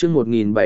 chương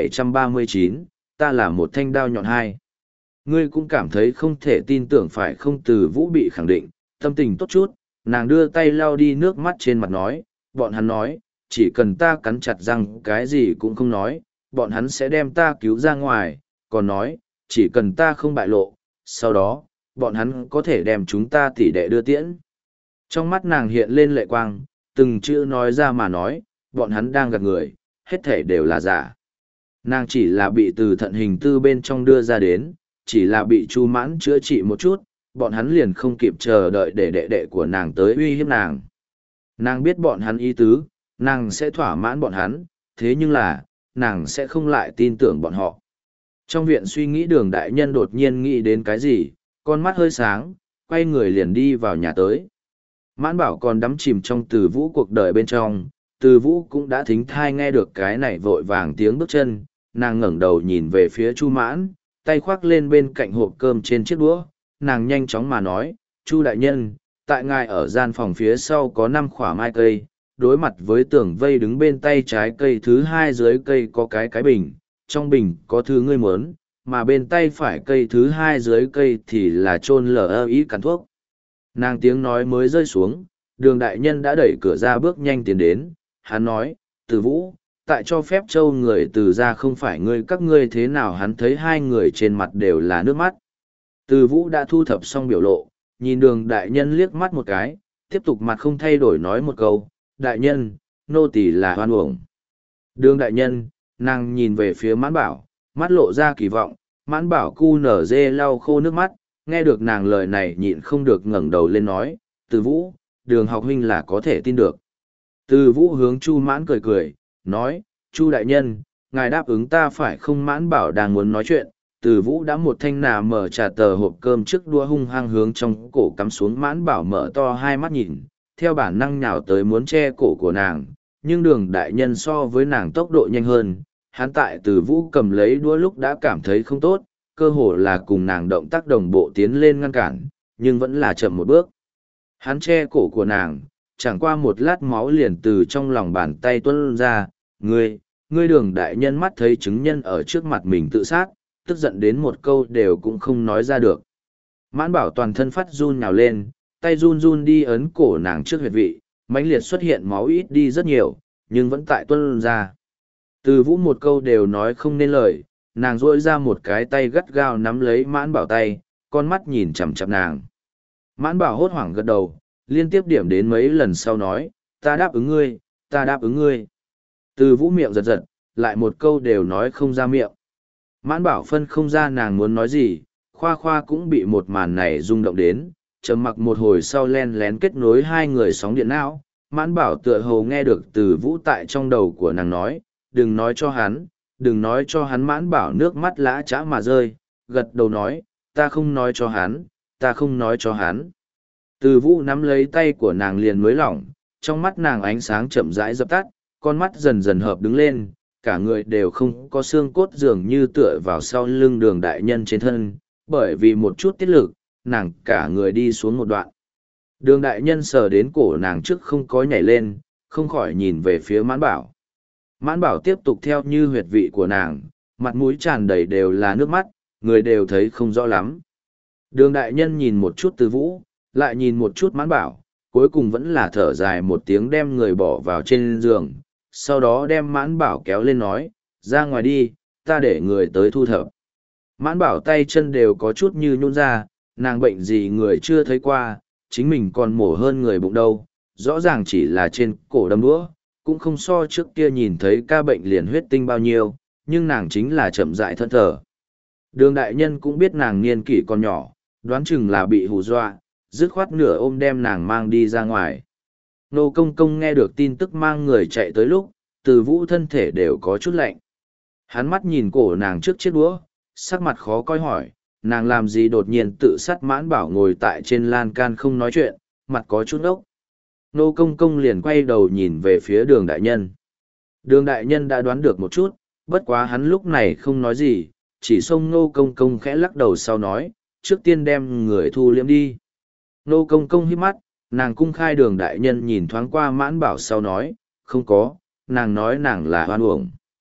1739, ta là một thanh đao nhọn hai. Ngươi cũng cảm thấy không thể tin tưởng phải không? Từ Vũ bị khẳng định, tâm tình tốt chút, nàng đưa tay lau đi nước mắt trên mặt nói, bọn hắn nói, chỉ cần ta cắn chặt răng cái gì cũng không nói, bọn hắn sẽ đem ta cứu ra ngoài, còn nói, chỉ cần ta không bại lộ, sau đó, bọn hắn có thể đem chúng ta tỉ đệ đưa tiễn. Trong mắt nàng hiện lên lệ quang, từng chữ nói ra mà nói, bọn hắn đang gạt người, hết thể đều là giả. Nàng chỉ là bị từ thận hình tư bên trong đưa ra đến, chỉ là bị Chu Mãn chữa trị một chút, bọn hắn liền không kịp chờ đợi để đệ đệ của nàng tới uy hiếp nàng. Nàng biết bọn hắn ý tứ, nàng sẽ thỏa mãn bọn hắn, thế nhưng là, nàng sẽ không lại tin tưởng bọn họ. Trong viện suy nghĩ Đường đại nhân đột nhiên nghĩ đến cái gì, con mắt hơi sáng, quay người liền đi vào nhà tới. Mãn Bảo còn đắm chìm trong Từ Vũ cuộc đời bên trong, Từ Vũ cũng đã thính thai nghe được cái này vội vàng tiếng bước chân, nàng ngẩng đầu nhìn về phía Chu Mãn, tay khoác lên bên cạnh hộp cơm trên chiếc đũa, nàng nhanh chóng mà nói, Chu đại nhân, tại ngài ở gian phòng phía sau có 5 khỏa mai cây, đối mặt với tường vây đứng bên tay trái cây thứ 2 dưới cây có cái bình, trong bình có thứ ngươi muốn, mà bên tay phải cây thứ 2 dưới cây thì là chôn lờ ý cắn thuốc. Nàng tiếng nói mới rơi xuống, Đường đại nhân đã đẩy cửa ra bước nhanh tiến đến, hắn nói, Từ Vũ, tại cho phép châu người Từ ra không phải ngươi các ngươi thế nào? Hắn thấy hai người trên mặt đều là nước mắt. Từ Vũ đã thu thập xong biểu lộ, nhìn Đường đại nhân liếc mắt một cái, tiếp tục mặt không thay đổi nói một câu, đại nhân, nô tỳ là hoan uổng. Đường đại nhân, nàng nhìn về phía Mãn Bảo, mắt lộ ra kỳ vọng, Mãn Bảo cu nở dê lau khô nước mắt, nghe được nàng lời này nhịn không được ngẩng đầu lên nói, Từ Vũ, Đường học huynh là có thể tin được. Từ Vũ hướng Chu Mãn cười cười, nói, Chu đại nhân, ngài đáp ứng ta phải không? Mãn Bảo đang muốn nói chuyện, Từ Vũ đã một thanh nà mở trà tờ hộp cơm trước đua hung hăng hướng trong cổ cắm xuống. Mãn Bảo mở to hai mắt nhìn, theo bản năng nhào tới muốn che cổ của nàng, nhưng Đường đại nhân so với nàng tốc độ nhanh hơn, hắn tại Từ Vũ cầm lấy đũa lúc đã cảm thấy không tốt, cơ hồ là cùng nàng động tác đồng bộ tiến lên ngăn cản, nhưng vẫn là chậm một bước. Hắn che cổ của nàng, chẳng qua một lát máu liền từ trong lòng bàn tay tuôn ra, ngươi Đường đại nhân mắt thấy chứng nhân ở trước mặt mình tự sát, tức giận đến một câu đều cũng không nói ra được. Mãn Bảo toàn thân phát run nhào lên, tay run run đi ấn cổ nàng trước huyệt vị, mãnh liệt xuất hiện máu ít đi rất nhiều, nhưng vẫn tại tuôn ra. Từ Vũ một câu đều nói không nên lời, nàng duỗi ra một cái tay gắt gao nắm lấy Mãn Bảo tay, con mắt nhìn chằm chằm nàng. Mãn Bảo hốt hoảng gật đầu, liên tiếp điểm đến mấy lần sau nói, ta đáp ứng ngươi, ta đáp ứng ngươi. Từ Vũ miệng giật giật, lại một câu đều nói không ra miệng. Mãn Bảo phân không ra nàng muốn nói gì, Khoa Khoa cũng bị một màn này rung động đến, trầm mặc một hồi sau len lén kết nối hai người sóng điện não. Mãn Bảo tựa hồ nghe được Từ Vũ tại trong đầu của nàng nói, đừng nói cho hắn, đừng nói cho hắn. Mãn Bảo nước mắt lã chã mà rơi, gật đầu nói, ta không nói cho hắn, ta không nói cho hắn. Từ Vũ nắm lấy tay của nàng liền nới lỏng, trong mắt nàng ánh sáng chậm rãi dập tắt, con mắt dần dần hợp đứng lên, cả người đều không có xương cốt dường như tựa vào sau lưng Đường đại nhân trên thân, bởi vì một chút tiết lực, nàng cả người đi xuống một đoạn. Đường đại nhân sờ đến cổ nàng trước không có nhảy lên, không khỏi nhìn về phía Mãn Bảo. Mãn Bảo tiếp tục theo như huyệt vị của nàng, mặt mũi tràn đầy đều là nước mắt, người đều thấy không rõ lắm. Đường đại nhân nhìn một chút Từ Vũ, lại nhìn một chút Mãn Bảo, cuối cùng vẫn là thở dài một tiếng đem người bỏ vào trên giường, sau đó đem Mãn Bảo kéo lên nói, ra ngoài đi, ta để người tới thu thập. Mãn Bảo tay chân đều có chút như nhũn ra, nàng bệnh gì người chưa thấy qua, chính mình còn mổ hơn người bụng đâu, rõ ràng chỉ là trên cổ đâm đũa, cũng không so trước kia nhìn thấy ca bệnh liền huyết tinh bao nhiêu, nhưng nàng chính là chậm rãi thẫn thờ. Đường đại nhân cũng biết nàng niên kỷ còn nhỏ, đoán chừng là bị hù dọa, dứt khoát nửa ôm đem nàng mang đi ra ngoài. Nô Công Công nghe được tin tức mang người chạy tới lúc, Từ Vũ thân thể đều có chút lạnh. Hắn mắt nhìn cổ nàng trước chiếc đũa, sắc mặt khó coi hỏi, nàng làm gì đột nhiên tự sát? Mãn Bảo ngồi tại trên lan can không nói chuyện, mặt có chút ốc. Nô Công Công liền quay đầu nhìn về phía Đường đại nhân. Đường đại nhân đã đoán được một chút, bất quá hắn lúc này không nói gì, chỉ xông Nô Công Công khẽ lắc đầu sau nói, trước tiên đem người thu liễm đi. Nô Công Công hít mắt, nàng cung khai Đường đại nhân nhìn thoáng qua Mãn Bảo sau nói, không có, nàng nói nàng là hoan uổng.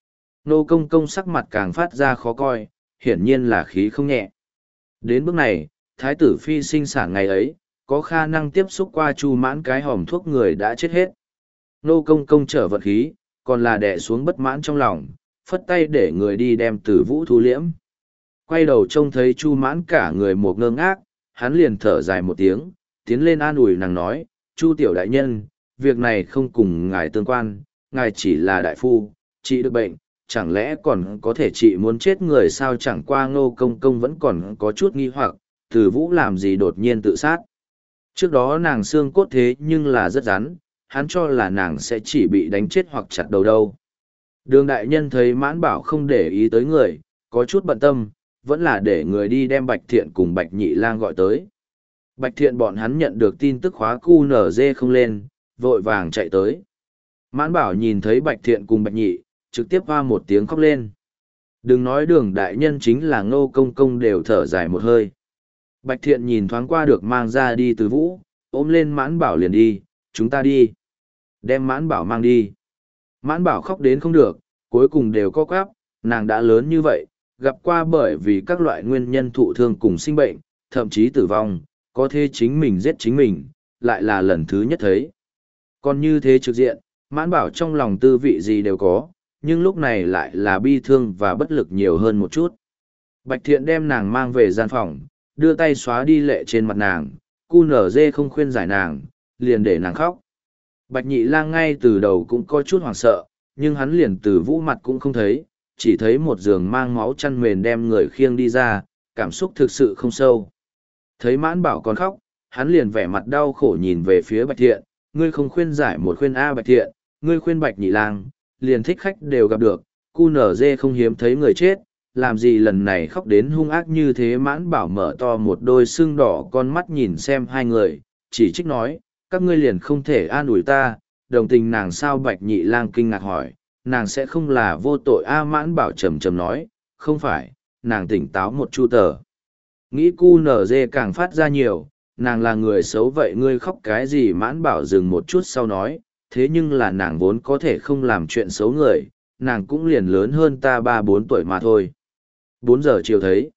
Nô Công Công sắc mặt càng phát ra khó coi, hiển nhiên là khí không nhẹ. Đến bước này, thái tử phi sinh sản ngày ấy, có khả năng tiếp xúc qua Chu Mãn cái hòm thuốc người đã chết hết. Nô Công Công trở vận khí, còn là đè xuống bất mãn trong lòng, phất tay để người đi đem Tử Vũ thu liễm. Quay đầu trông thấy Chu Mãn cả người một ngơ ngác, hắn liền thở dài một tiếng, tiến lên an ủi nàng nói, Chu tiểu đại nhân, việc này không cùng ngài tương quan, ngài chỉ là đại phu, trị được bệnh, chẳng lẽ còn có thể trị muốn chết người sao? Chẳng qua Ngô Công Công vẫn còn có chút nghi hoặc, Tử Vũ làm gì đột nhiên tự sát. Trước đó nàng xương cốt thế nhưng là rất rắn, hắn cho là nàng sẽ chỉ bị đánh chết hoặc chặt đầu đâu. Đường đại nhân thấy Mãn Bảo không để ý tới người, có chút bận tâm, vẫn là để người đi đem Bạch Thiện cùng Bạch Nhị Lang gọi tới. Bạch Thiện bọn hắn nhận được tin tức khóa QNZ không lên, vội vàng chạy tới. Mãn Bảo nhìn thấy Bạch Thiện cùng Bạch Nhị, trực tiếp hoa một tiếng khóc lên. Đừng nói đường đại nhân, chính là Ngô Công Công đều thở dài một hơi. Bạch Thiện nhìn thoáng qua được mang ra đi Từ Vũ, ôm lên Mãn Bảo liền đi, chúng ta đi. Đem Mãn Bảo mang đi. Mãn Bảo khóc đến không được, cuối cùng đều co quắp, nàng đã lớn như vậy, gặp qua bởi vì các loại nguyên nhân thụ thương cùng sinh bệnh, thậm chí tử vong, có thể chính mình giết chính mình, lại là lần thứ nhất thấy. Còn như thế trực diện, Mãn Bảo trong lòng tư vị gì đều có, nhưng lúc này lại là bi thương và bất lực nhiều hơn một chút. Bạch Thiện đem nàng mang về gian phòng, đưa tay xóa đi lệ trên mặt nàng, QNZ không khuyên giải nàng, liền để nàng khóc. Bạch Nhị Lang ngay từ đầu cũng có chút hoảng sợ, nhưng hắn liền từ Vũ mặt cũng không thấy, chỉ thấy một giường mang máu chăn mền đem người khiêng đi ra, cảm xúc thực sự không sâu. Thấy Mãn Bảo còn khóc, hắn liền vẻ mặt đau khổ nhìn về phía Bạch Thiện, ngươi không khuyên giải một khuyên A Bạch Thiện, ngươi khuyên Bạch Nhị Lang, liền thích khách đều gặp được, QNZ không hiếm thấy người chết, làm gì lần này khóc đến hung ác như thế. Mãn Bảo mở to một đôi sưng đỏ con mắt nhìn xem hai người, chỉ trích nói, các ngươi liền không thể an ủi ta, đồng tình nàng sao? Bạch Nhị Lang kinh ngạc hỏi, nàng sẽ không là vô tội A? Mãn Bảo trầm trầm nói, không phải, nàng tỉnh táo một chu tờ. Nghĩ QNZ càng phát ra nhiều, nàng là người xấu vậy ngươi khóc cái gì? Mãn Bảo dừng một chút sau nói, thế nhưng là nàng vốn có thể không làm chuyện xấu người, nàng cũng liền lớn hơn ta 3-4 tuổi mà thôi. 4 giờ chiều thấy,